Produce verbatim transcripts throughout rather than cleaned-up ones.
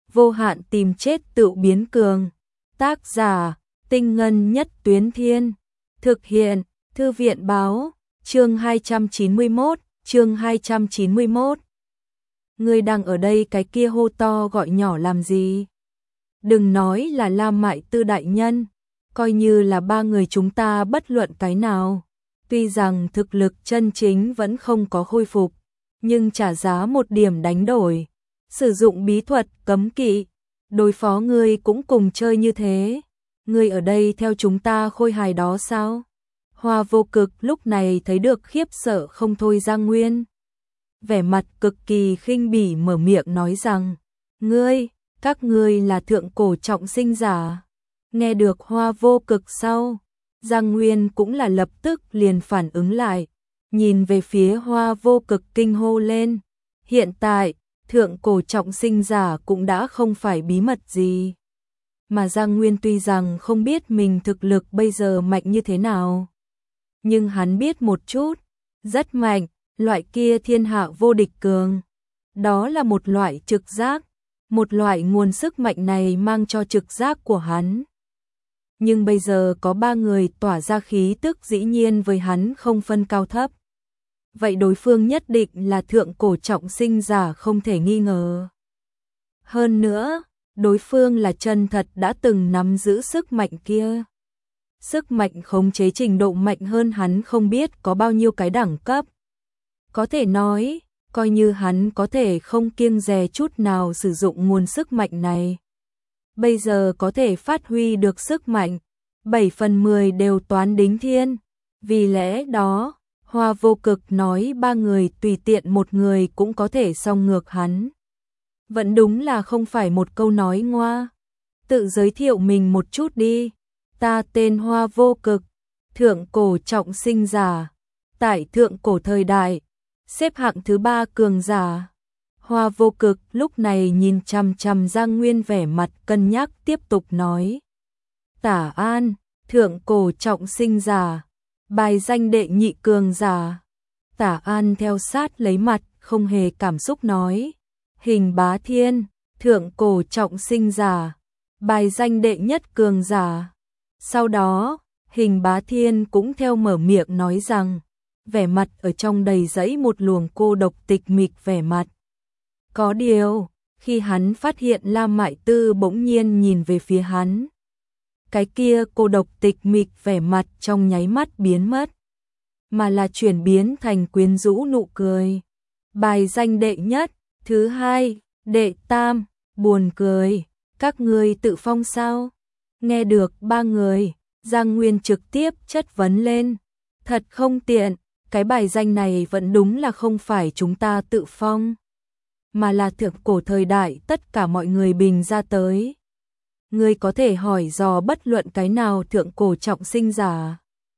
vô hạn tìm chết tự biến cường. Tác giả, Tinh Ngân Nhất Tuyến Thiên. Thực hiện, Thư viện Báo, chương hai trăm chín mươi mốt, chương hai trăm chín mươi mốt. Ngươi đang ở đây cái kia hô to gọi nhỏ làm gì? Đừng nói là Lam Mại Tư đại nhân, coi như là ba người chúng ta bất luận cái nào. Tuy rằng thực lực chân chính vẫn không có khôi phục, nhưng trả giá một điểm đánh đổi, sử dụng bí thuật cấm kỵ, đối phó ngươi cũng cùng chơi như thế. Ngươi ở đây theo chúng ta khôi hài đó sao? Hoa Vô Cực lúc này thấy được khiếp sợ không thôi Giang Nguyên. Vẻ mặt cực kỳ khinh bỉ mở miệng nói rằng, ngươi, các ngươi là thượng cổ trọng sinh giả. Nghe được Hoa Vô Cực sau, Giang Nguyên cũng là lập tức liền phản ứng lại, nhìn về phía Hoa Vô Cực kinh hô lên. Hiện tại, thượng cổ trọng sinh giả cũng đã không phải bí mật gì. Mà Giang Nguyên tuy rằng không biết mình thực lực bây giờ mạnh như thế nào, nhưng hắn biết một chút, rất mạnh, loại kia thiên hạ vô địch cường. Đó là một loại trực giác, một loại nguồn sức mạnh này mang cho trực giác của hắn. Nhưng bây giờ có ba người tỏa ra khí tức dĩ nhiên với hắn không phân cao thấp. Vậy đối phương nhất định là thượng cổ trọng sinh giả không thể nghi ngờ. Hơn nữa, đối phương là chân thật đã từng nắm giữ sức mạnh kia. Sức mạnh khống chế trình độ mạnh hơn hắn không biết có bao nhiêu cái đẳng cấp. Có thể nói, coi như hắn có thể không kiêng dè chút nào sử dụng nguồn sức mạnh này, bây giờ có thể phát huy được sức mạnh, bảy phần mười đều toán đính thiên. Vì lẽ đó, Hoa Vô Cực nói ba người tùy tiện một người cũng có thể song ngược hắn. Vẫn đúng là không phải một câu nói ngoa. Tự giới thiệu mình một chút đi. Ta tên Hoa Vô Cực, thượng cổ trọng sinh giả, tại thượng cổ thời đại, xếp hạng thứ ba cường giả. Hoa Vô Cực lúc này nhìn chằm chằm Giang Nguyên vẻ mặt cân nhắc tiếp tục nói. Tả An, thượng cổ trọng sinh giả, bài danh đệ nhị cường giả. Tả An theo sát lấy mặt, không hề cảm xúc nói. Hình Bá Thiên, thượng cổ trọng sinh giả, bài danh đệ nhất cường giả. Sau đó, Hình Bá Thiên cũng theo mở miệng nói rằng, vẻ mặt ở trong đầy dẫy một luồng cô độc tịch mịch vẻ mặt. Có điều, khi hắn phát hiện Lam Mại Tư bỗng nhiên nhìn về phía hắn, cái kia cô độc tịch mịch vẻ mặt trong nháy mắt biến mất, mà là chuyển biến thành quyến rũ nụ cười. Bài danh đệ nhất, thứ hai, đệ tam, buồn cười, các ngươi tự phong sao? Nghe được ba người, Giang Nguyên trực tiếp chất vấn lên. Thật không tiện, cái bài danh này vẫn đúng là không phải chúng ta tự phong, mà là thượng cổ thời đại tất cả mọi người bình ra tới. Ngươi có thể hỏi dò bất luận cái nào thượng cổ trọng sinh giả.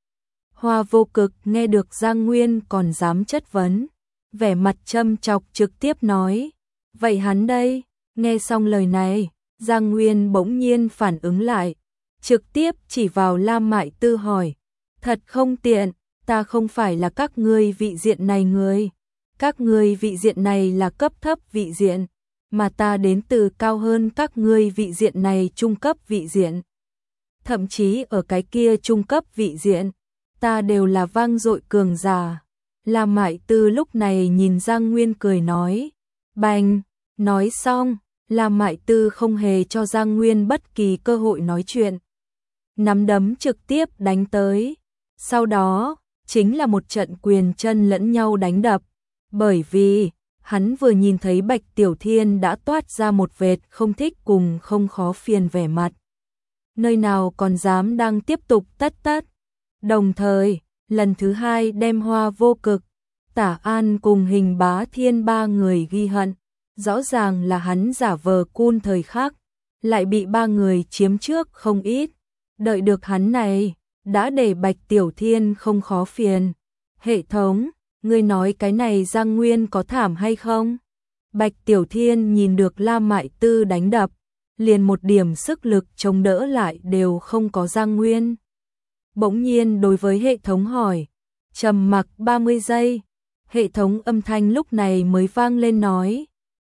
Hoa Vô Cực nghe được Giang Nguyên còn dám chất vấn, vẻ mặt châm chọc trực tiếp nói. Vậy hắn đây? Nghe xong lời này, Giang Nguyên bỗng nhiên phản ứng lại, trực tiếp chỉ vào Lam Mại Tư hỏi. Thật không tiện, ta không phải là các ngươi vị diện này người. Các ngươi vị diện này là cấp thấp vị diện, mà ta đến từ cao hơn các ngươi vị diện này trung cấp vị diện. Thậm chí ở cái kia trung cấp vị diện, ta đều là vang dội cường giả. Lam Mại Tư lúc này nhìn Giang Nguyên cười nói. Bành, nói xong, Lam Mại Tư không hề cho Giang Nguyên bất kỳ cơ hội nói chuyện. Nắm đấm trực tiếp đánh tới. Sau đó, chính là một trận quyền chân lẫn nhau đánh đập. Bởi vì, hắn vừa nhìn thấy Bạch Tiểu Thiên đã toát ra một vệt không thích cùng không khó phiền vẻ mặt. Nơi nào còn dám đang tiếp tục tất tất. Đồng thời, lần thứ hai đem Hoa Vô Cực, Tả An cùng Hình Bá Thiên ba người ghi hận. Rõ ràng là hắn giả vờ cun thời khắc, lại bị ba người chiếm trước không ít. Đợi được hắn này, đã để Bạch Tiểu Thiên không khó phiền. Hệ thống, ngươi nói cái này Giang Nguyên có thảm hay không? Bạch Tiểu Thiên nhìn được Lam Mại Tư đánh đập, liền một điểm sức lực chống đỡ lại đều không có Giang Nguyên. Bỗng nhiên đối với hệ thống hỏi, trầm mặc ba mươi giây, hệ thống âm thanh lúc này mới vang lên nói.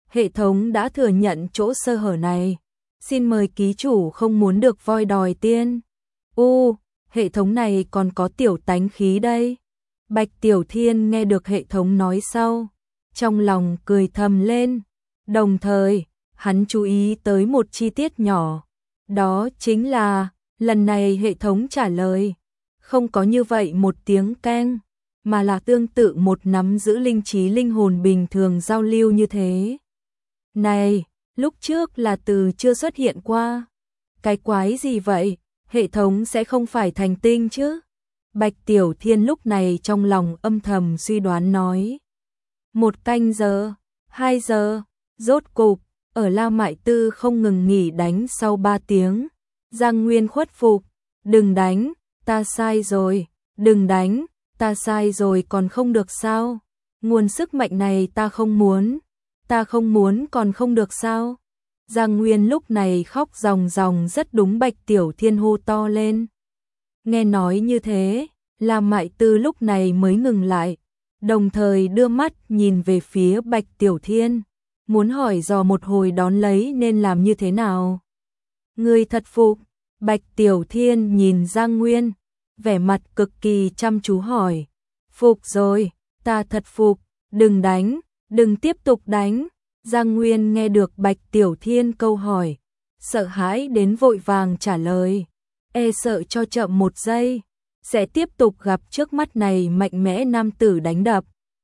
hệ thống đã thừa nhận chỗ sơ hở này. Xin mời ký chủ không muốn được voi đòi tiên. U, hệ thống này còn có tiểu tánh khí đây. Bạch Tiểu Thiên nghe được hệ thống nói sau, trong lòng cười thầm lên. Đồng thời, hắn chú ý tới một chi tiết nhỏ. Đó chính là, lần này hệ thống trả lời, không có như vậy một tiếng keng, mà là tương tự một nắm giữ linh trí linh hồn bình thường giao lưu như thế. Này, lúc trước là từ chưa xuất hiện qua. Cái quái gì vậy? Hệ thống sẽ không phải thành tinh chứ? Bạch Tiểu Thiên lúc này trong lòng âm thầm suy đoán nói. Một canh giờ, hai giờ, rốt cục, ở La Mại Tư không ngừng nghỉ đánh sau ba tiếng. Giang Nguyên khuất phục, đừng đánh, ta sai rồi, đừng đánh, ta sai rồi còn không được sao? Nguồn sức mạnh này ta không muốn, ta không muốn còn không được sao? Giang Nguyên lúc này khóc ròng ròng rất đúng. Bạch Tiểu Thiên hô to lên. Nghe nói như thế, La Mại Tư lúc này mới ngừng lại, đồng thời đưa mắt nhìn về phía Bạch Tiểu Thiên, muốn hỏi dò một hồi đón lấy nên làm như thế nào. Người thật phục. Bạch Tiểu Thiên nhìn Giang Nguyên, vẻ mặt cực kỳ chăm chú hỏi. Phục rồi, ta thật phục, đừng đánh, đừng tiếp tục đánh. Giang Nguyên nghe được Bạch Tiểu Thiên câu hỏi, sợ hãi đến vội vàng trả lời. E sợ cho chậm một giây, sẽ tiếp tục gặp trước mắt này mạnh mẽ nam tử đánh đập.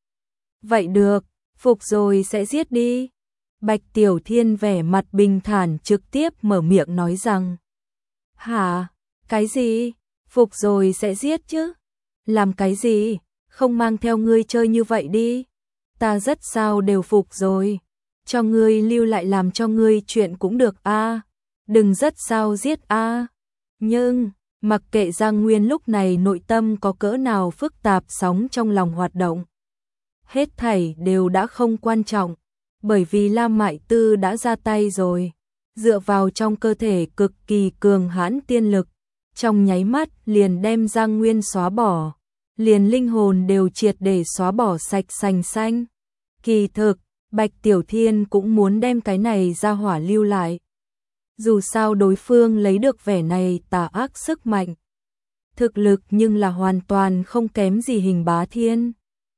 Vậy được, phục rồi sẽ giết đi. Bạch Tiểu Thiên vẻ mặt bình thản trực tiếp mở miệng nói rằng. Hả? Cái gì? Phục rồi sẽ giết chứ? Làm cái gì? Không mang theo ngươi chơi như vậy đi. Ta rất sao đều phục rồi. Cho ngươi lưu lại làm cho ngươi chuyện cũng được a. À. Đừng rất sao giết a. À. Nhưng, mặc kệ Giang Nguyên lúc này nội tâm có cỡ nào phức tạp sóng trong lòng hoạt động. Hết thảy đều đã không quan trọng, bởi vì La Mại Tư đã ra tay rồi. Dựa vào trong cơ thể cực kỳ cường hãn tiên lực, trong nháy mắt liền đem Giang Nguyên xóa bỏ, liền linh hồn đều triệt để xóa bỏ sạch sành xanh. Kỳ thực, Bạch Tiểu Thiên cũng muốn đem cái này ra hỏa lưu lại. Dù sao đối phương lấy được vẻ này tà ác sức mạnh, thực lực nhưng là hoàn toàn không kém gì Hình Bá Thiên.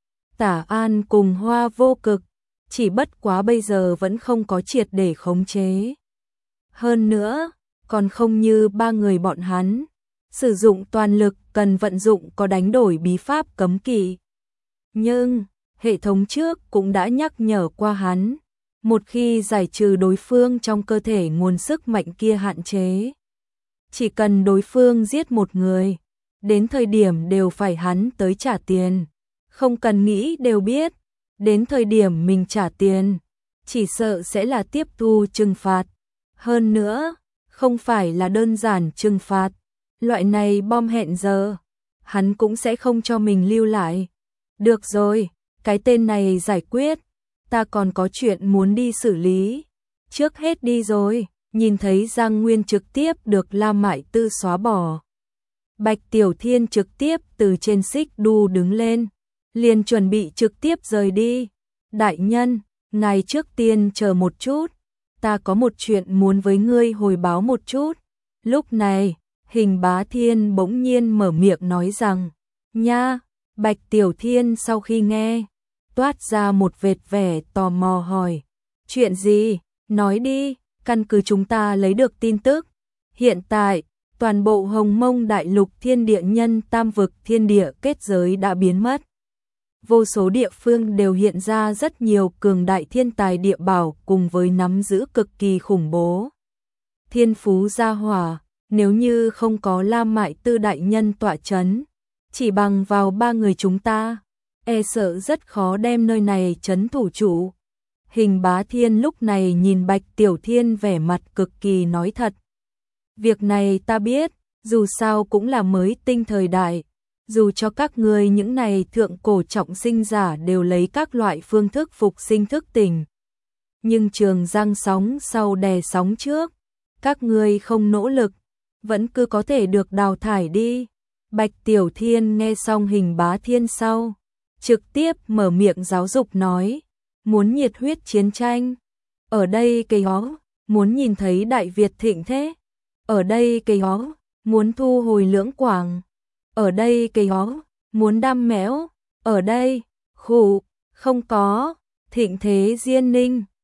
Tả An cùng Hoa Vô Cực, chỉ bất quá bây giờ vẫn không có triệt để khống chế. Hơn nữa, còn không như ba người bọn hắn, sử dụng toàn lực cần vận dụng có đánh đổi bí pháp cấm kỵ. Nhưng, hệ thống trước cũng đã nhắc nhở qua hắn, một khi giải trừ đối phương trong cơ thể nguồn sức mạnh kia hạn chế, chỉ cần đối phương giết một người, đến thời điểm đều phải hắn tới trả tiền. Không cần nghĩ đều biết, đến thời điểm mình trả tiền, chỉ sợ sẽ là tiếp thu trừng phạt. Hơn nữa, không phải là đơn giản trừng phạt, loại này bom hẹn giờ, hắn cũng sẽ không cho mình lưu lại. Được rồi, cái tên này giải quyết, ta còn có chuyện muốn đi xử lý. Trước hết đi rồi, nhìn thấy Giang Nguyên trực tiếp được La Mại Tư xóa bỏ. Bạch Tiểu Thiên trực tiếp từ trên xích đu đứng lên, liền chuẩn bị trực tiếp rời đi. Đại nhân, ngài trước tiên chờ một chút, ta có một chuyện muốn với ngươi hồi báo một chút. Lúc này, Hình Bá Thiên bỗng nhiên mở miệng nói rằng, nha. Bạch Tiểu Thiên sau khi nghe, toát ra một vệt vẻ tò mò hỏi, chuyện gì, nói đi. Căn cứ chúng ta lấy được tin tức, hiện tại, toàn bộ Hồng Mông Đại Lục thiên địa nhân tam vực thiên địa kết giới đã biến mất. Vô số địa phương đều hiện ra rất nhiều cường đại thiên tài địa bảo cùng với nắm giữ cực kỳ khủng bố thiên phú gia hỏa, nếu như không có La Mại Tư đại nhân tọa chấn, chỉ bằng vào ba người chúng ta, e sợ rất khó đem nơi này trấn thủ trụ. Hình Bá Thiên lúc này nhìn Bạch Tiểu Thiên vẻ mặt cực kỳ nói thật. Việc này ta biết, dù sao cũng là mới tinh thời đại, dù cho các ngươi những này thượng cổ trọng sinh giả đều lấy các loại phương thức phục sinh thức tỉnh. Nhưng trường giang sóng sau đè sóng trước, các ngươi không nỗ lực, vẫn cứ có thể được đào thải đi. Bạch Tiểu Thiên nghe xong Hình Bá Thiên sau, trực tiếp mở miệng giáo dục nói, muốn nhiệt huyết chiến tranh, ở đây cây ó, muốn nhìn thấy Đại Việt thịnh thế, ở đây cây ó, muốn thu hồi Lưỡng Quảng, ở đây cây ó, muốn đam mẽo, ở đây, khụ, không có, thịnh thế Diên Ninh.